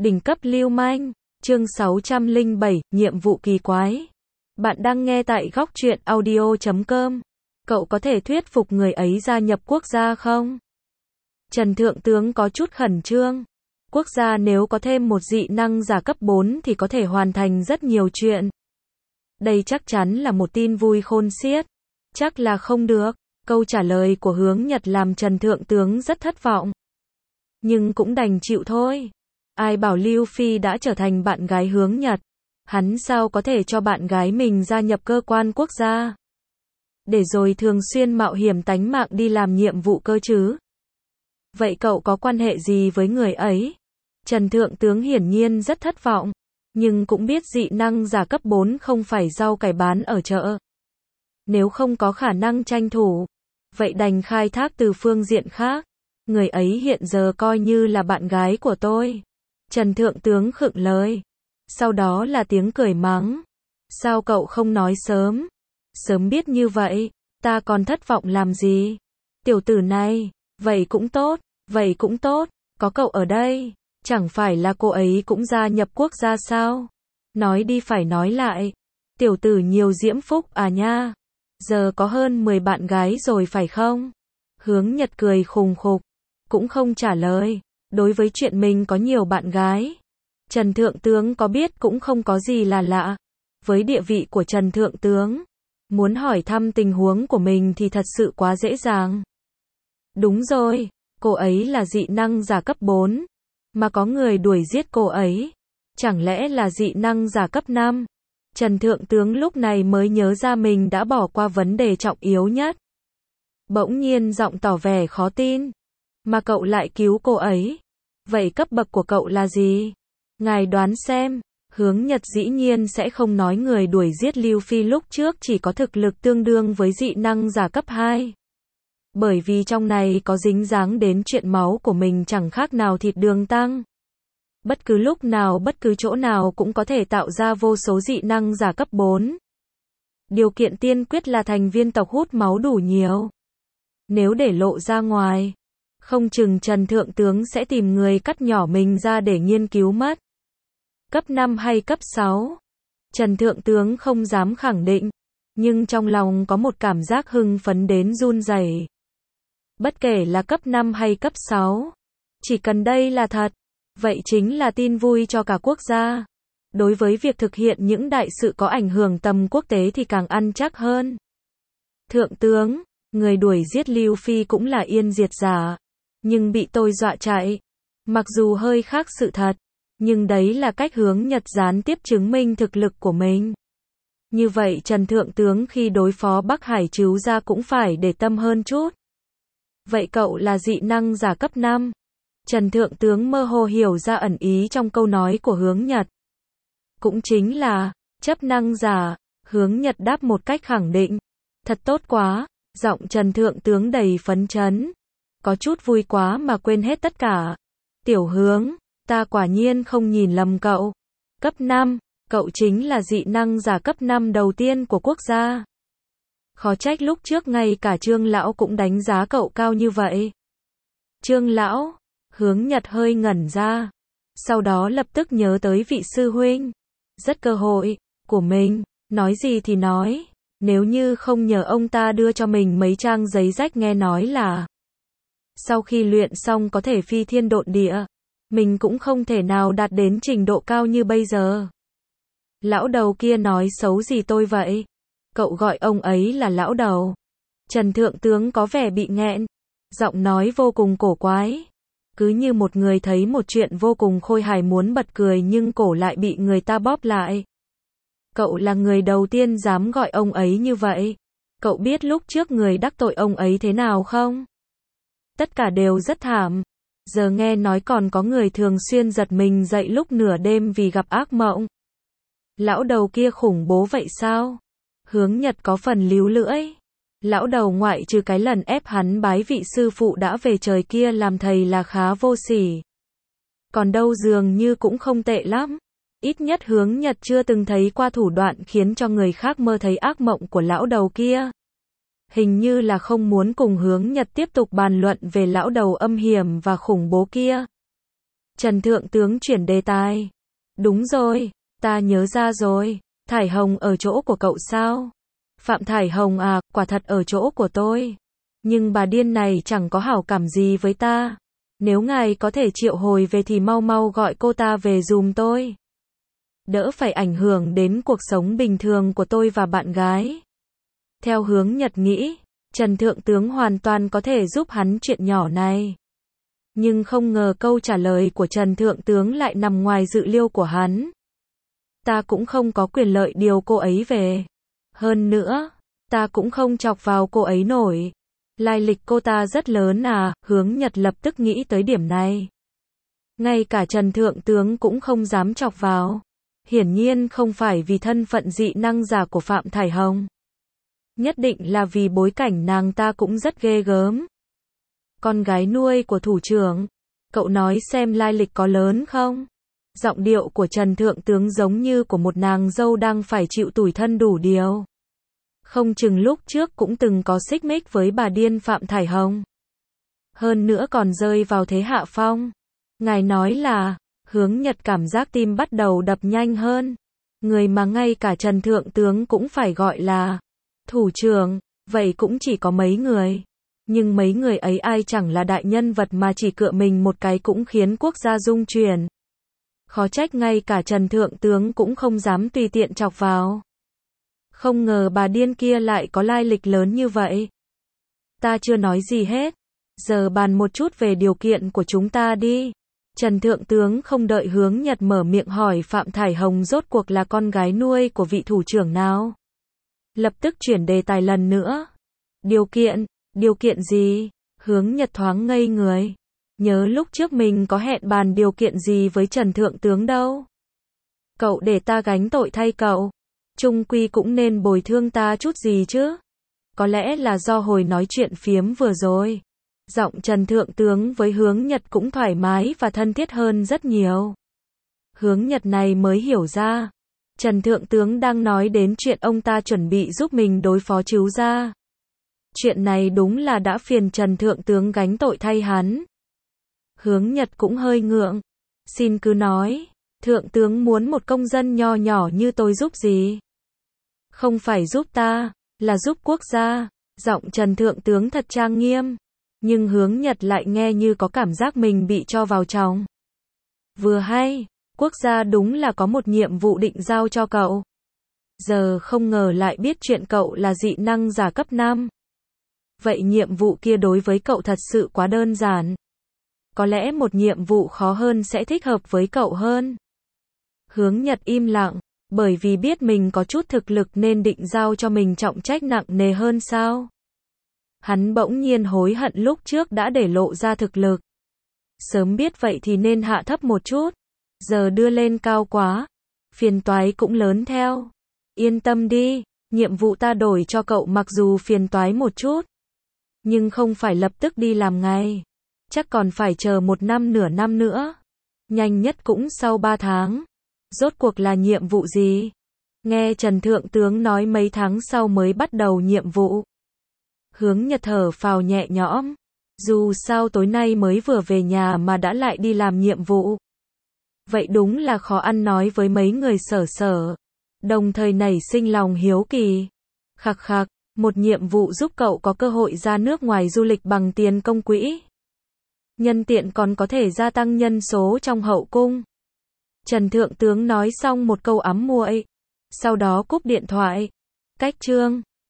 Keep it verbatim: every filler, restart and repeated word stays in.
Đỉnh cấp lưu manh, chương sáu trăm lẻ bảy, nhiệm vụ kỳ quái. Bạn đang nghe tại góc truyện audio chấm com. Cậu có thể thuyết phục người ấy gia nhập quốc gia không? Trần Thượng Tướng có chút khẩn trương. Quốc gia nếu có thêm một dị năng giả cấp bốn thì có thể hoàn thành rất nhiều chuyện. Đây chắc chắn là một tin vui khôn xiết. Chắc là không được. Câu trả lời của Hướng Nhật làm Trần Thượng Tướng rất thất vọng. Nhưng cũng đành chịu thôi. Ai bảo Lưu Phi đã trở thành bạn gái Hướng Nhật. Hắn sao có thể cho bạn gái mình gia nhập cơ quan quốc gia. Để rồi thường xuyên mạo hiểm tánh mạng đi làm nhiệm vụ cơ chứ. Vậy cậu có quan hệ gì với người ấy? Trần Thượng Tướng hiển nhiên rất thất vọng. Nhưng cũng biết dị năng giả cấp bốn không phải rau cải bán ở chợ. Nếu không có khả năng tranh thủ, vậy đành khai thác từ phương diện khác. Người ấy hiện giờ coi như là bạn gái của tôi. Trần Thượng Tướng khựng lời. Sau đó là tiếng cười mắng. Sao cậu không nói sớm? Sớm biết như vậy, ta còn thất vọng làm gì? Tiểu tử này, vậy cũng tốt, vậy cũng tốt, có cậu ở đây. Chẳng phải là cô ấy cũng gia nhập quốc gia sao? Nói đi phải nói lại. Tiểu tử nhiều diễm phúc à nha. Giờ có hơn mười bạn gái rồi phải không? Hướng Nhật cười khùng khục. Cũng không trả lời. Đối với chuyện mình có nhiều bạn gái, Trần Thượng Tướng có biết cũng không có gì là lạ. Với địa vị của Trần Thượng Tướng, muốn hỏi thăm tình huống của mình thì thật sự quá dễ dàng. Đúng rồi, cô ấy là dị năng giả cấp bốn. Mà có người đuổi giết cô ấy. Chẳng lẽ là dị năng giả cấp năm? Trần Thượng Tướng lúc này mới nhớ ra mình đã bỏ qua vấn đề trọng yếu nhất. Bỗng nhiên giọng tỏ vẻ khó tin. Mà cậu lại cứu cô ấy. Vậy cấp bậc của cậu là gì? Ngài đoán xem. Hướng Nhật dĩ nhiên sẽ không nói người đuổi giết Lưu Phi lúc trước chỉ có thực lực tương đương với dị năng giả cấp hai. Bởi vì trong này có dính dáng đến chuyện máu của mình chẳng khác nào thịt đường tăng. Bất cứ lúc nào bất cứ chỗ nào cũng có thể tạo ra vô số dị năng giả cấp bốn. Điều kiện tiên quyết là thành viên tộc hút máu đủ nhiều. Nếu để lộ ra ngoài, không chừng Trần Thượng Tướng sẽ tìm người cắt nhỏ mình ra để nghiên cứu mất. Cấp năm hay cấp sáu? Trần Thượng Tướng không dám khẳng định, nhưng trong lòng có một cảm giác hưng phấn đến run rẩy. Bất kể là cấp năm hay cấp sáu, chỉ cần đây là thật, vậy chính là tin vui cho cả quốc gia. Đối với việc thực hiện những đại sự có ảnh hưởng tầm quốc tế thì càng ăn chắc hơn. Thượng tướng, người đuổi giết Lưu Phi cũng là yên diệt giả, nhưng bị tôi dọa chạy. Mặc dù hơi khác sự thật, nhưng đấy là cách Hướng Nhật gián tiếp chứng minh thực lực của mình. Như vậy Trần Thượng Tướng khi đối phó Bắc Hải Trứu Gia cũng phải để tâm hơn chút. Vậy cậu là dị năng giả cấp năm. Trần Thượng Tướng mơ hồ hiểu ra ẩn ý trong câu nói của Hướng Nhật. Cũng chính là, chấp năng giả. Hướng Nhật đáp một cách khẳng định. Thật tốt quá, giọng Trần Thượng Tướng đầy phấn chấn. Có chút vui quá mà quên hết tất cả. Tiểu Hướng, ta quả nhiên không nhìn lầm cậu. Cấp năm, cậu chính là dị năng giả cấp năm đầu tiên của quốc gia. Khó trách lúc trước ngay cả Trương Lão cũng đánh giá cậu cao như vậy. Trương Lão, Hướng Nhật hơi ngẩn ra. Sau đó lập tức nhớ tới vị sư huynh. Rất cơ hội, của mình, nói gì thì nói. Nếu như không nhờ ông ta đưa cho mình mấy trang giấy rách nghe nói là sau khi luyện xong có thể phi thiên độn địa. Mình cũng không thể nào đạt đến trình độ cao như bây giờ. Lão đầu kia nói xấu gì tôi vậy? Cậu gọi ông ấy là lão đầu. Trần Thượng Tướng có vẻ bị nghẹn. Giọng nói vô cùng cổ quái. Cứ như một người thấy một chuyện vô cùng khôi hài muốn bật cười nhưng cổ lại bị người ta bóp lại. Cậu là người đầu tiên dám gọi ông ấy như vậy. Cậu biết lúc trước người đắc tội ông ấy thế nào không? Tất cả đều rất thảm. Giờ nghe nói còn có người thường xuyên giật mình dậy lúc nửa đêm vì gặp ác mộng. Lão đầu kia khủng bố vậy sao? Hướng Nhật có phần líu lưỡi. Lão đầu ngoại trừ cái lần ép hắn bái vị sư phụ đã về trời kia làm thầy là khá vô sỉ. Còn đâu dường như cũng không tệ lắm. Ít nhất Hướng Nhật chưa từng thấy qua thủ đoạn khiến cho người khác mơ thấy ác mộng của lão đầu kia. Hình như là không muốn cùng Hướng Nhật tiếp tục bàn luận về lão đầu âm hiểm và khủng bố kia. Trần Thượng Tướng chuyển đề tài. Đúng rồi, ta nhớ ra rồi, Thải Hồng ở chỗ của cậu sao? Phạm Thải Hồng à, quả thật ở chỗ của tôi. Nhưng bà điên này chẳng có hảo cảm gì với ta. Nếu ngài có thể triệu hồi về thì mau mau gọi cô ta về giùm tôi. Đỡ phải ảnh hưởng đến cuộc sống bình thường của tôi và bạn gái. Theo Hướng Nhật nghĩ, Trần Thượng Tướng hoàn toàn có thể giúp hắn chuyện nhỏ này. Nhưng không ngờ câu trả lời của Trần Thượng Tướng lại nằm ngoài dự liệu của hắn. Ta cũng không có quyền lợi điều cô ấy về. Hơn nữa, ta cũng không chọc vào cô ấy nổi. Lai lịch cô ta rất lớn à, Hướng Nhật lập tức nghĩ tới điểm này. Ngay cả Trần Thượng Tướng cũng không dám chọc vào. Hiển nhiên không phải vì thân phận dị năng giả của Phạm Thải Hồng. Nhất định là vì bối cảnh nàng ta cũng rất ghê gớm. Con gái nuôi của thủ trưởng, cậu nói xem lai lịch có lớn không? Giọng điệu của Trần Thượng Tướng giống như của một nàng dâu đang phải chịu tủi thân đủ điều. Không chừng lúc trước cũng từng có xích mích với bà điên Phạm Thải Hồng. Hơn nữa còn rơi vào thế hạ phong. Ngài nói là, Hướng Nhật cảm giác tim bắt đầu đập nhanh hơn. Người mà ngay cả Trần Thượng Tướng cũng phải gọi là thủ trưởng, vậy cũng chỉ có mấy người. Nhưng mấy người ấy ai chẳng là đại nhân vật mà chỉ cựa mình một cái cũng khiến quốc gia rung chuyển. Khó trách ngay cả Trần Thượng Tướng cũng không dám tùy tiện chọc vào. Không ngờ bà điên kia lại có lai lịch lớn như vậy. Ta chưa nói gì hết. Giờ bàn một chút về điều kiện của chúng ta đi. Trần Thượng Tướng không đợi Hướng Nhật mở miệng hỏi Phạm Thải Hồng rốt cuộc là con gái nuôi của vị thủ trưởng nào. Lập tức chuyển đề tài lần nữa. Điều kiện, điều kiện gì? Hướng Nhật thoáng ngây người. Nhớ lúc trước mình có hẹn bàn điều kiện gì với Trần Thượng Tướng đâu. Cậu để ta gánh tội thay cậu. Chung quy cũng nên bồi thương ta chút gì chứ. Có lẽ là do hồi nói chuyện phiếm vừa rồi. Giọng Trần Thượng Tướng với Hướng Nhật cũng thoải mái và thân thiết hơn rất nhiều. Hướng Nhật này mới hiểu ra. Trần Thượng Tướng đang nói đến chuyện ông ta chuẩn bị giúp mình đối phó Trứu gia. Chuyện này đúng là đã phiền Trần Thượng Tướng gánh tội thay hắn. Hướng Nhật cũng hơi ngượng. Xin cứ nói, Thượng Tướng muốn một công dân nho nhỏ như tôi giúp gì? Không phải giúp ta, là giúp quốc gia. Giọng Trần Thượng Tướng thật trang nghiêm. Nhưng Hướng Nhật lại nghe như có cảm giác mình bị cho vào trong. Vừa hay, quốc gia đúng là có một nhiệm vụ định giao cho cậu. Giờ không ngờ lại biết chuyện cậu là dị năng giả cấp năm. Vậy nhiệm vụ kia đối với cậu thật sự quá đơn giản. Có lẽ một nhiệm vụ khó hơn sẽ thích hợp với cậu hơn. Hướng Nhật im lặng, bởi vì biết mình có chút thực lực nên định giao cho mình trọng trách nặng nề hơn sao. Hắn bỗng nhiên hối hận lúc trước đã để lộ ra thực lực. Sớm biết vậy thì nên hạ thấp một chút. Giờ đưa lên cao quá. Phiền toái cũng lớn theo. Yên tâm đi, nhiệm vụ ta đổi cho cậu mặc dù phiền toái một chút. Nhưng không phải lập tức đi làm ngay. Chắc còn phải chờ một năm nửa năm nữa. Nhanh nhất cũng sau ba tháng. Rốt cuộc là nhiệm vụ gì? Nghe Trần Thượng Tướng nói mấy tháng sau mới bắt đầu nhiệm vụ. Hướng Nhật thở phào nhẹ nhõm. Dù sao tối nay mới vừa về nhà mà đã lại đi làm nhiệm vụ. Vậy đúng là khó ăn nói với mấy người sở sở. Đồng thời nảy sinh lòng hiếu kỳ. Khặc khặc, một nhiệm vụ giúp cậu có cơ hội ra nước ngoài du lịch bằng tiền công quỹ. Nhân tiện còn có thể gia tăng nhân số trong hậu cung. Trần Thượng Tướng nói xong một câu ám muội. Sau đó cúp điện thoại. Cách chương